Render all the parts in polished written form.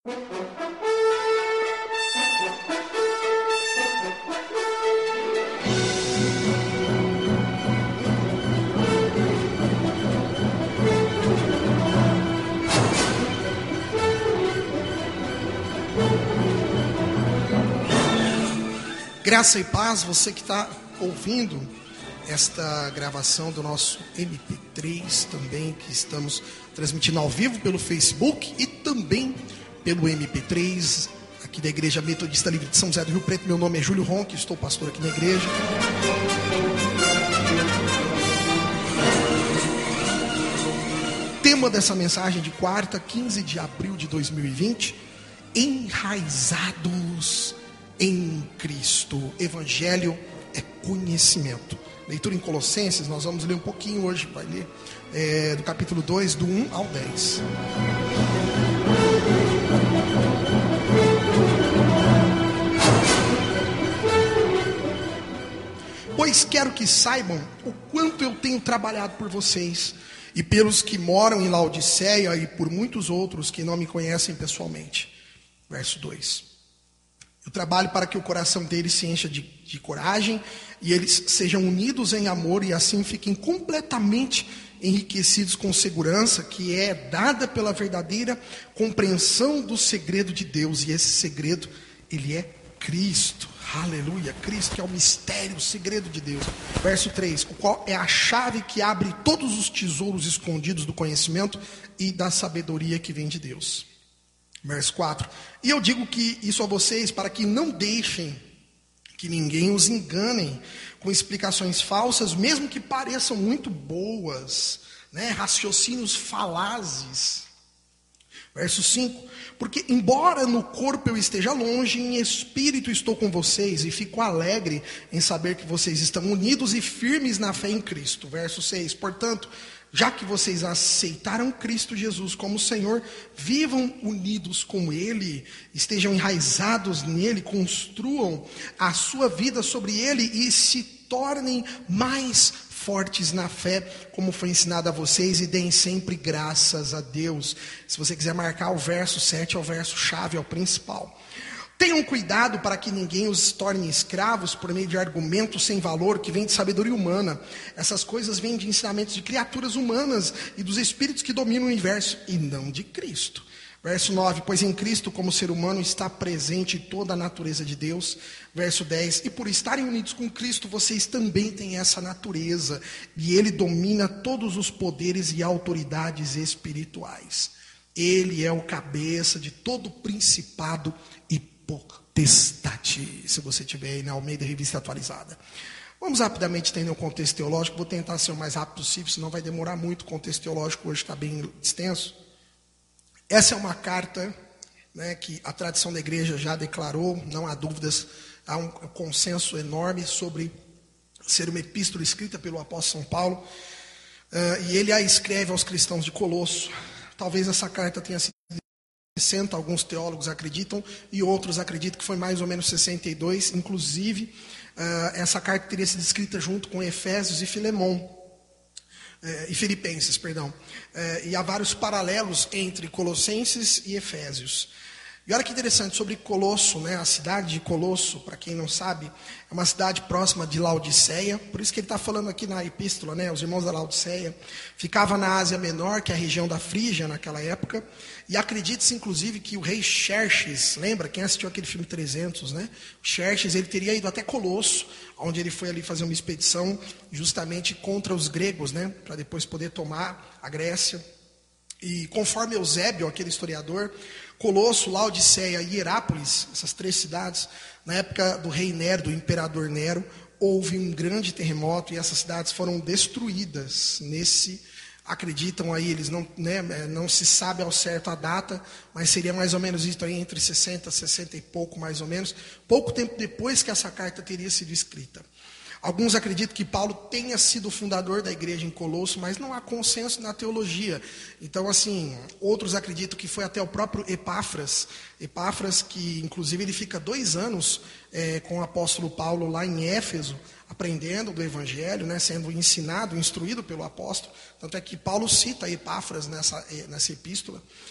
Graça e paz, você que está ouvindo esta gravação do nosso MP3 também, que estamos transmitindo ao vivo pelo Facebook e também pelo MP3, aqui da Igreja Metodista Livre de São José do Rio Preto. Meu nome é Júlio Ronque, estou pastor aqui na igreja. Tema dessa mensagem de quarta, 15 de abril de 2020, enraizados em Cristo. Evangelho é conhecimento. Leitura em Colossenses, nós vamos ler um pouquinho hoje, vai ler do capítulo 2, do 1 ao 10. Pois quero que saibam o quanto eu tenho trabalhado por vocês e pelos que moram em Laodiceia e por muitos outros que não me conhecem pessoalmente. Verso 2. Eu trabalho para que o coração deles se encha de coragem e eles sejam unidos em amor e assim fiquem completamente enriquecidos com segurança que é dada pela verdadeira compreensão do segredo de Deus. E esse segredo, ele é Cristo. Aleluia, Cristo que é o mistério, o segredo de Deus. Verso 3, o qual é a chave que abre todos os tesouros escondidos do conhecimento e da sabedoria que vem de Deus. Verso 4, e eu digo que isso a vocês para que não deixem que ninguém os engane com explicações falsas, mesmo que pareçam muito boas, né? Raciocínios falazes. Verso 5, porque embora no corpo eu esteja longe, em espírito estou com vocês e fico alegre em saber que vocês estão unidos e firmes na fé em Cristo. Verso 6, portanto, já que vocês aceitaram Cristo Jesus como Senhor, vivam unidos com Ele, estejam enraizados nele, construam a sua vida sobre Ele e se tornem mais fortes na fé, como foi ensinado a vocês, e deem sempre graças a Deus. Se você quiser marcar o verso 7, é o verso chave, é o principal. Tenham cuidado para que ninguém os torne escravos por meio de argumentos sem valor que vêm de sabedoria humana. Essas coisas vêm de ensinamentos de criaturas humanas e dos espíritos que dominam o universo, e não de Cristo. Verso 9, pois em Cristo, como ser humano, está presente toda a natureza de Deus. Verso 10, e por estarem unidos com Cristo, vocês também têm essa natureza, e Ele domina todos os poderes e autoridades espirituais. Ele é o cabeça de todo principado e potestade, se você tiver aí na Almeida Revista Atualizada. Vamos rapidamente entender o contexto teológico. Vou tentar ser o mais rápido possível, senão vai demorar muito. O contexto teológico hoje está bem extenso. Essa é uma carta, né, que a tradição da igreja já declarou, não há dúvidas, há um consenso enorme sobre ser uma epístola escrita pelo apóstolo São Paulo, e ele a escreve aos cristãos de Colosso. Talvez essa carta tenha sido 60, alguns teólogos acreditam, e outros acreditam que foi mais ou menos 62, inclusive essa carta teria sido escrita junto com Efésios e Filipenses, e há vários paralelos entre Colossenses e Efésios. E olha que interessante, sobre Colosso, né, a cidade de Colosso, para quem não sabe, é uma cidade próxima de Laodiceia, por isso que ele está falando aqui na epístola, né, os irmãos da Laodiceia, ficava na Ásia Menor, que é a região da Frígia naquela época, e acredita-se inclusive que o rei Xerxes, lembra, quem assistiu aquele filme 300, né, Xerxes, ele teria ido até Colosso, onde ele foi ali fazer uma expedição justamente contra os gregos, né, para depois poder tomar a Grécia. E conforme Eusébio, aquele historiador, Colosso, Laodiceia e Hierápolis, essas três cidades, na época do rei Nero, do imperador Nero, houve um grande terremoto e essas cidades foram destruídas. Acreditam aí, eles não se sabe ao certo a data, mas seria mais ou menos isso aí, entre 60 e pouco, mais ou menos, pouco tempo depois que essa carta teria sido escrita. Alguns acreditam que Paulo tenha sido o fundador da igreja em Colosso, mas não há consenso na teologia. Então, assim, outros acreditam que foi até o próprio Epáfras, que inclusive ele fica 2 anos com o apóstolo Paulo lá em Éfeso, aprendendo do evangelho, né, sendo ensinado, instruído pelo apóstolo. Tanto é que Paulo cita Epáfras nessa epístola.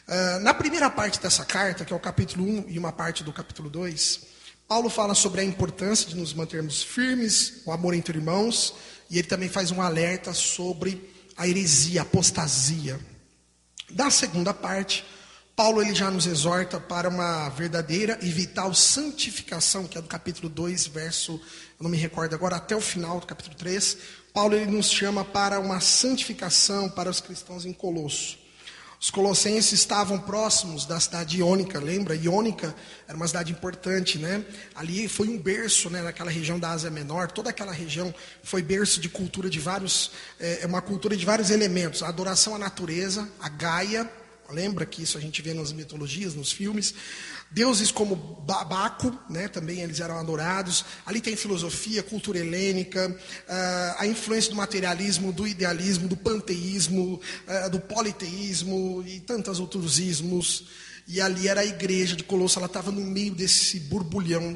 Na primeira parte dessa carta, que é o capítulo 1 e uma parte do capítulo 2, Paulo fala sobre a importância de nos mantermos firmes, o amor entre irmãos, e ele também faz um alerta sobre a heresia, a apostasia. Da segunda parte, Paulo ele já nos exorta para uma verdadeira e vital santificação, que é do capítulo 2, verso, eu não me recordo agora, até o final do capítulo 3. Paulo ele nos chama para uma santificação para os cristãos em Colosso. Os colossenses estavam próximos da cidade iônica, lembra? Iônica era uma cidade importante, né? Ali foi um berço, né, naquela região da Ásia Menor. Toda aquela região foi berço de cultura de vários, uma cultura de vários elementos. A adoração à natureza, a Gaia, lembra que isso a gente vê nas mitologias, nos filmes. Deuses como Baco, né, também eles eram adorados. Ali tem filosofia, cultura helênica, a influência do materialismo, do idealismo, do panteísmo, do politeísmo e tantos outros ismos. E ali era a igreja de Colosso, ela estava no meio desse borbulhão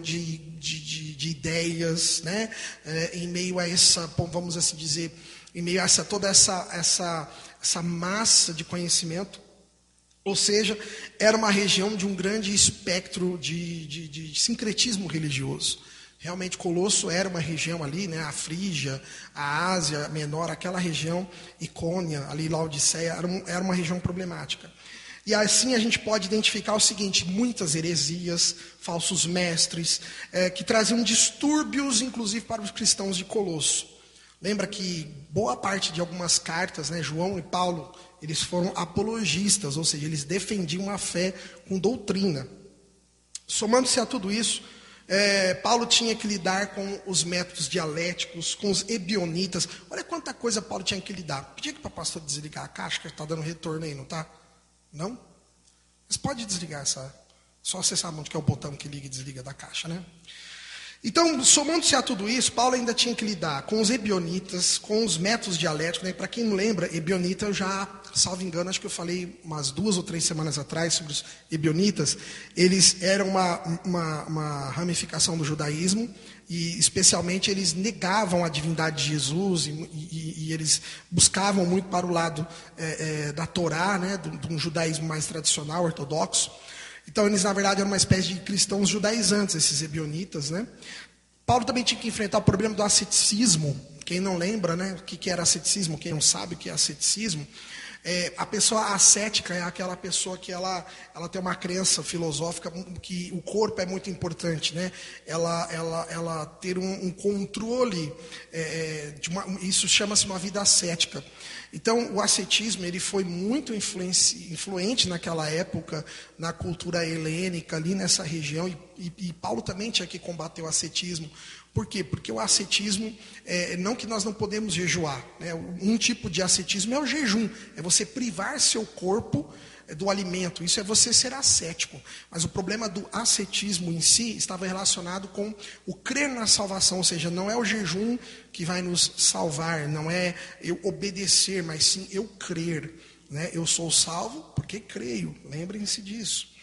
de ideias, né, em meio a essa, vamos assim dizer, em meio a toda essa massa de conhecimento. Ou seja, era uma região de um grande espectro de sincretismo religioso. Realmente, Colosso era uma região ali, né, a Frígia, a Ásia Menor, aquela região, Icônia, ali Laodiceia, era uma região problemática. E assim a gente pode identificar o seguinte, muitas heresias, falsos mestres, que traziam distúrbios, inclusive, para os cristãos de Colosso. Lembra que boa parte de algumas cartas, né, João e Paulo, eles foram apologistas, ou seja, eles defendiam a fé com doutrina. Somando-se a tudo isso, Paulo tinha que lidar com os métodos dialéticos, com os ebionitas. Olha quanta coisa Paulo tinha que lidar. Pedi para o pastor desligar a caixa, que está dando retorno aí, não está? Não? Mas pode desligar essa. Só acessar onde que é o botão que liga e desliga da caixa, né? Então, somando-se a tudo isso, Paulo ainda tinha que lidar com os ebionitas, com os métodos dialéticos. Né? Para quem não lembra, ebionita, eu já, salvo engano, acho que eu falei umas 2 ou 3 semanas atrás sobre os ebionitas. Eles eram uma ramificação do judaísmo e, especialmente, eles negavam a divindade de Jesus e eles buscavam muito para o lado da Torá, né? de um judaísmo mais tradicional, ortodoxo. Então, eles, na verdade, eram uma espécie de cristãos judaizantes, esses ebionitas, né? Paulo também tinha que enfrentar o problema do asceticismo. Quem não lembra, né, o que era asceticismo, quem não sabe o que é asceticismo, a pessoa ascética é aquela pessoa que ela tem uma crença filosófica que o corpo é muito importante, né? Ela ter um controle, isso chama-se uma vida ascética. Então, o ascetismo ele foi muito influente naquela época, na cultura helênica, ali nessa região, e Paulo também tinha que combater o ascetismo. Por quê? Porque o ascetismo, não que nós não podemos jejuar, né? Um tipo de ascetismo é o jejum, é você privar seu corpo do alimento, isso é você ser ascético. Mas o problema do ascetismo em si estava relacionado com o crer na salvação, ou seja, não é o jejum que vai nos salvar, não é eu obedecer, mas sim eu crer. Né? Eu sou salvo porque creio, lembrem-se disso.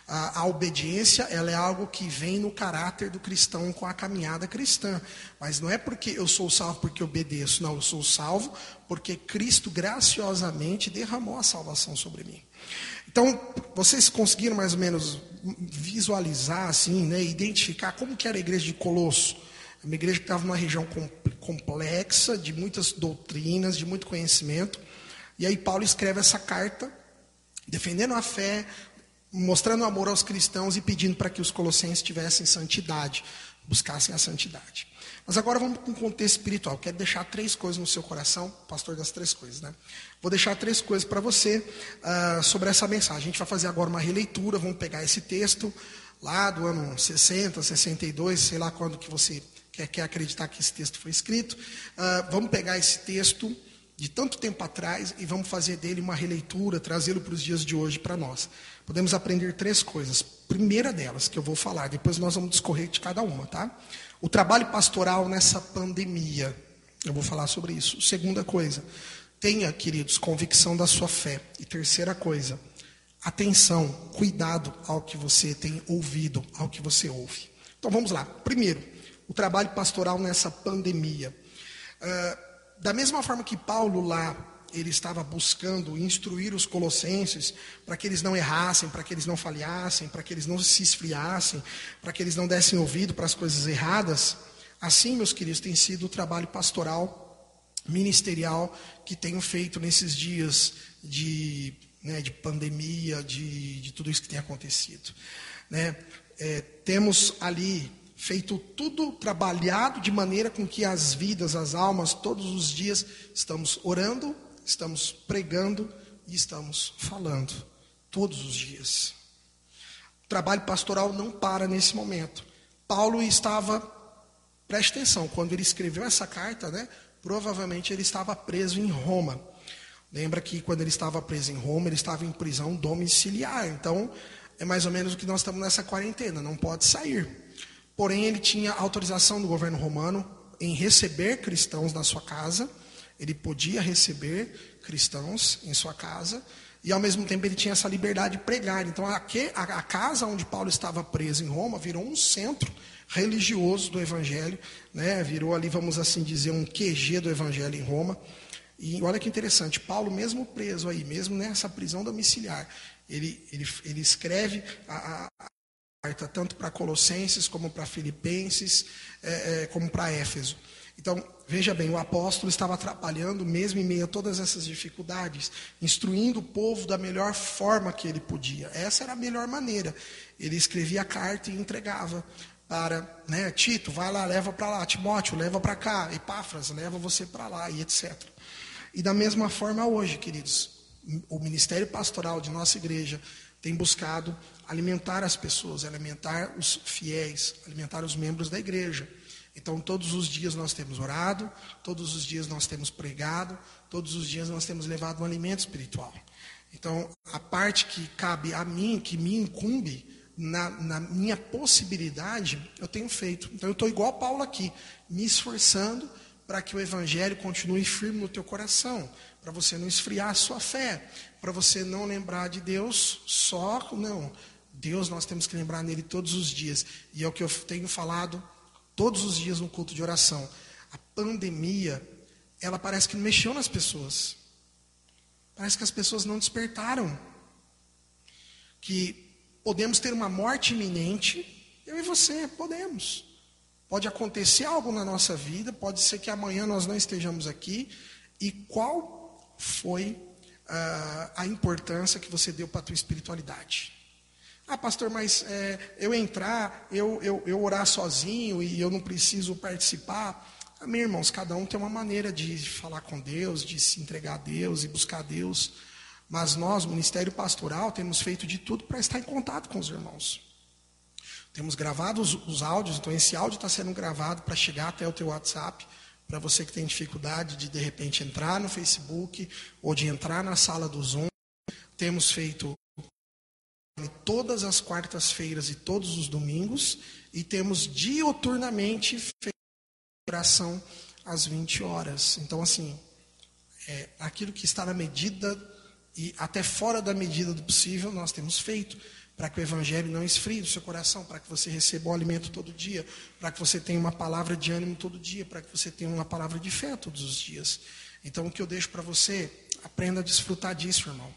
A obediência ela é algo que vem no caráter do cristão com a caminhada cristã. Mas não é porque eu sou salvo porque obedeço. Não, eu sou salvo porque Cristo graciosamente derramou a salvação sobre mim. Então, vocês conseguiram mais ou menos visualizar, assim, né, identificar como que era a igreja de Colosso? Uma igreja que estava numa região complexa, de muitas doutrinas, de muito conhecimento. E aí Paulo escreve essa carta, defendendo a fé, mostrando amor aos cristãos e pedindo para que os colossenses tivessem santidade, buscassem a santidade. Mas agora vamos para um contexto espiritual. Quero deixar 3 coisas no seu coração, pastor das 3 coisas, né? Vou deixar 3 coisas para você sobre essa mensagem. A gente vai fazer agora uma releitura, vamos pegar esse texto lá do ano 60, 62, sei lá quando que você quer acreditar que esse texto foi escrito. Vamos pegar esse texto de tanto tempo atrás e vamos fazer dele uma releitura, trazê-lo para os dias de hoje para nós. Podemos aprender 3 coisas. Primeira delas, que eu vou falar, depois nós vamos discorrer de cada uma, tá? O trabalho pastoral nessa pandemia. Eu vou falar sobre isso. Segunda coisa, tenha, queridos, convicção da sua fé. E terceira coisa, atenção, cuidado ao que você tem ouvido, ao que você ouve. Então vamos lá. Primeiro, o trabalho pastoral nessa pandemia. Da mesma forma que Paulo lá ele estava buscando instruir os colossenses para que eles não errassem, para que eles não falhassem, para que eles não se esfriassem, para que eles não dessem ouvido para as coisas erradas, assim, meus queridos, tem sido o trabalho pastoral, ministerial, que tenho feito nesses dias de pandemia, de tudo isso que tem acontecido. Temos ali feito tudo, trabalhado de maneira com que as vidas, as almas, todos os dias estamos orando, estamos pregando e estamos falando, todos os dias. O trabalho pastoral não para nesse momento. Paulo estava, preste atenção, quando ele escreveu essa carta, provavelmente ele estava preso em Roma. Lembra que quando ele estava preso em Roma, ele estava em prisão domiciliar. Então, é mais ou menos o que nós estamos nessa quarentena, não pode sair. Porém, ele tinha autorização do governo romano em receber cristãos na sua casa. Ele podia receber cristãos em sua casa. E, ao mesmo tempo, ele tinha essa liberdade de pregar. Então, a casa onde Paulo estava preso em Roma virou um centro religioso do Evangelho. Virou ali, vamos assim dizer, um QG do Evangelho em Roma. E olha que interessante, Paulo, mesmo preso aí, mesmo nessa prisão domiciliar, ele escreve a carta tanto para Colossenses, como para Filipenses, como para Éfeso. Então, veja bem, o apóstolo estava trabalhando mesmo em meio a todas essas dificuldades, instruindo o povo da melhor forma que ele podia. Essa era a melhor maneira. Ele escrevia a carta e entregava para Tito, vai lá, leva para lá, Timóteo, leva para cá, Epáfras, leva você para lá, e etc. E da mesma forma hoje, queridos, o ministério pastoral de nossa igreja tem buscado alimentar as pessoas, alimentar os fiéis, alimentar os membros da igreja. Então, todos os dias nós temos orado, todos os dias nós temos pregado, todos os dias nós temos levado um alimento espiritual. Então, a parte que cabe a mim, que me incumbe, na minha possibilidade, eu tenho feito. Então, eu estou igual Paulo aqui, me esforçando para que o Evangelho continue firme no teu coração, para você não esfriar a sua fé, para você não lembrar de Deus não. Deus, nós temos que lembrar nele todos os dias. E é o que eu tenho falado todos os dias no culto de oração. A pandemia, ela parece que não mexeu nas pessoas. Parece que as pessoas não despertaram. Que podemos ter uma morte iminente, eu e você, podemos. Pode acontecer algo na nossa vida, pode ser que amanhã nós não estejamos aqui. E qual foi a importância que você deu para a tua espiritualidade? Ah, pastor, mas eu entrar, eu orar sozinho e eu não preciso participar. Meus irmãos, cada um tem uma maneira de falar com Deus, de se entregar a Deus e buscar Deus. Mas nós, Ministério Pastoral, temos feito de tudo para estar em contato com os irmãos. Temos gravado os áudios, então esse áudio está sendo gravado para chegar até o teu WhatsApp, para você que tem dificuldade de repente entrar no Facebook ou de entrar na sala do Zoom. Temos feito todas as quartas-feiras e todos os domingos e temos diuturnamente feito oração às 20 horas. Então, assim, aquilo que está na medida e até fora da medida do possível, nós temos feito para que o Evangelho não esfrie do seu coração, para que você receba o alimento todo dia, para que você tenha uma palavra de ânimo todo dia, para que você tenha uma palavra de fé todos os dias. Então, o que eu deixo para você, aprenda a desfrutar disso, irmão.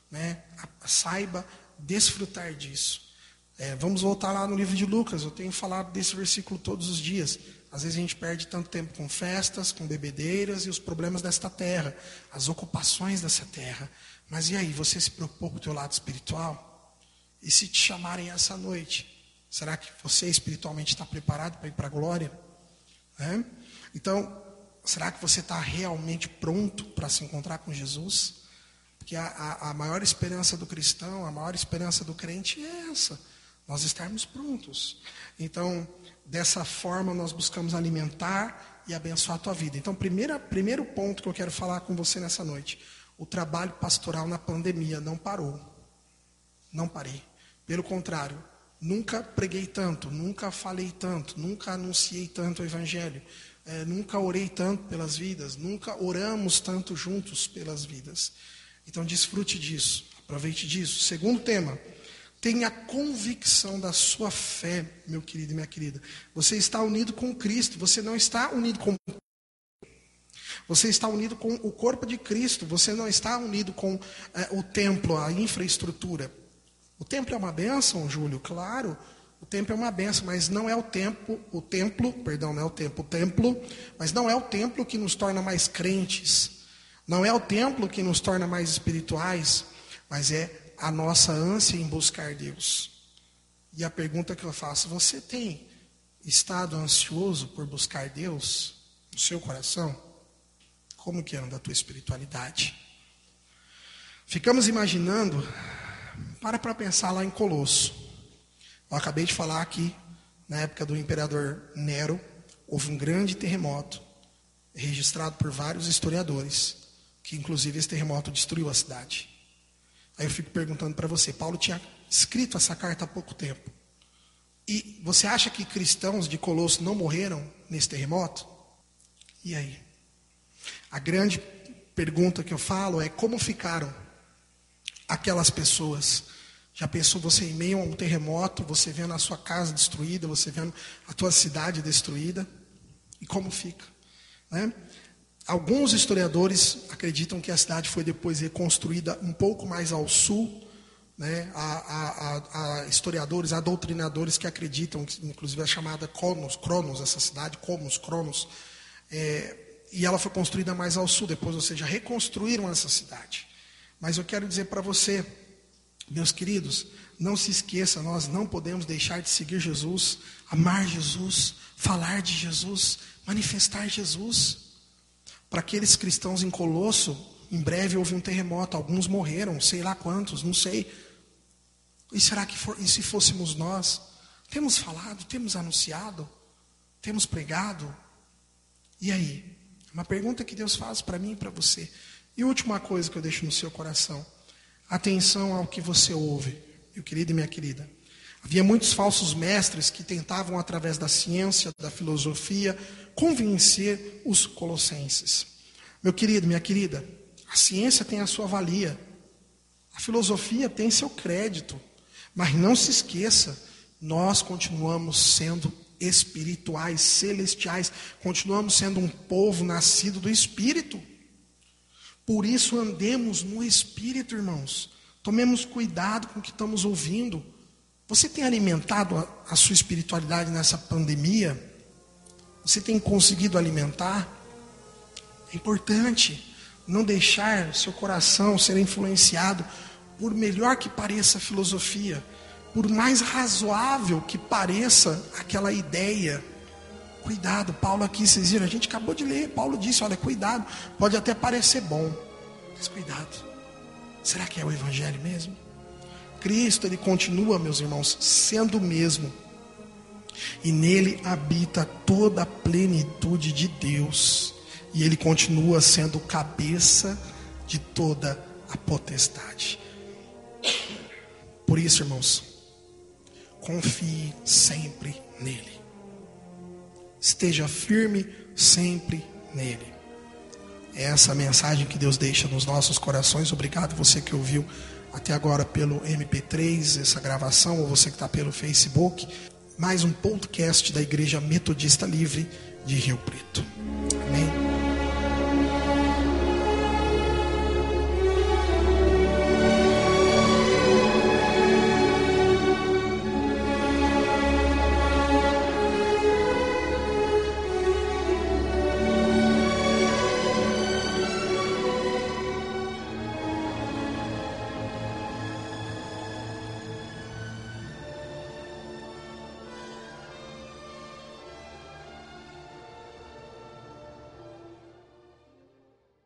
Saiba desfrutar disso. Vamos voltar lá no livro de Lucas, eu tenho falado desse versículo todos os dias. Às vezes a gente perde tanto tempo com festas, com bebedeiras e os problemas desta terra, as ocupações dessa terra. Mas e aí, você se preocupou com o teu lado espiritual? E se te chamarem essa noite, será que você espiritualmente está preparado para ir para a glória? Então, será que você está realmente pronto para se encontrar com Jesus? Porque a maior esperança do cristão, a maior esperança do crente é essa, nós estarmos prontos. Então, dessa forma nós buscamos alimentar e abençoar a tua vida. Então, primeiro ponto que eu quero falar com você nessa noite, o trabalho pastoral na pandemia não parou. Não parei. Pelo contrário, nunca preguei tanto, nunca falei tanto, nunca anunciei tanto o Evangelho, nunca orei tanto pelas vidas, nunca oramos tanto juntos pelas vidas. Então desfrute disso, aproveite disso. Segundo tema, tenha convicção da sua fé, meu querido e minha querida. Você está unido com Cristo, você não está unido com... Você está unido com o corpo de Cristo. Você não está unido com o templo, a infraestrutura. O templo é uma bênção, Júlio? Claro, o templo é uma bênção, mas não é o templo, mas não é o templo que nos torna mais crentes. Não é o templo que nos torna mais espirituais, mas é a nossa ânsia em buscar Deus. E a pergunta que eu faço, você tem estado ansioso por buscar Deus no seu coração? Como que anda a tua espiritualidade? Ficamos imaginando, para pensar lá em Colosso. Eu acabei de falar aqui, na época do imperador Nero, houve um grande terremoto, registrado por vários historiadores, que inclusive esse terremoto destruiu a cidade. Aí eu fico perguntando para você, Paulo tinha escrito essa carta há pouco tempo. E você acha que cristãos de Colosso não morreram nesse terremoto? E aí? A grande pergunta que eu falo é como ficaram aquelas pessoas? Já pensou você em meio a um terremoto, você vendo a sua casa destruída, você vendo a tua cidade destruída? E como fica? Né? Alguns historiadores acreditam que a cidade foi depois reconstruída um pouco mais ao sul. Né? Há historiadores, há doutrinadores que acreditam, inclusive a chamada Cronos, essa cidade, Cronos, e ela foi construída mais ao sul depois, ou seja, reconstruíram essa cidade. Mas eu quero dizer para você, meus queridos, não se esqueça, nós não podemos deixar de seguir Jesus, amar Jesus, falar de Jesus, manifestar Jesus. Para aqueles cristãos em Colosso, em breve houve um terremoto, alguns morreram, sei lá quantos, não sei. E será que e se fôssemos nós? Temos falado, temos anunciado, temos pregado? E aí? Uma pergunta que Deus faz para mim e para você. E última coisa que eu deixo no seu coração. Atenção ao que você ouve, meu querido e minha querida. Havia muitos falsos mestres que tentavam, através da ciência, da filosofia, convencer os colossenses. Meu querido, minha querida, a ciência tem a sua valia. A filosofia tem seu crédito. Mas não se esqueça, nós continuamos sendo espirituais, celestiais. Continuamos sendo um povo nascido do Espírito. Por isso andemos no Espírito, irmãos. Tomemos cuidado com o que estamos ouvindo. Você tem alimentado a sua espiritualidade nessa pandemia? Você tem conseguido alimentar? É importante não deixar seu coração ser influenciado por melhor que pareça a filosofia, por mais razoável que pareça aquela ideia. Cuidado, Paulo aqui, vocês viram, a gente acabou de ler, Paulo disse, olha, cuidado, pode até parecer bom, mas cuidado, será que é o Evangelho mesmo? Cristo, ele continua, meus irmãos, sendo o mesmo, e nele habita toda a plenitude de Deus, e ele continua sendo o cabeça de toda a potestade. Por isso, irmãos, confie sempre nele. Esteja firme sempre nele. É essa a mensagem que Deus deixa nos nossos corações. Obrigado você que ouviu até agora pelo MP3, essa gravação, ou você que está pelo Facebook. Mais um podcast da Igreja Metodista Livre de Rio Preto. Amém?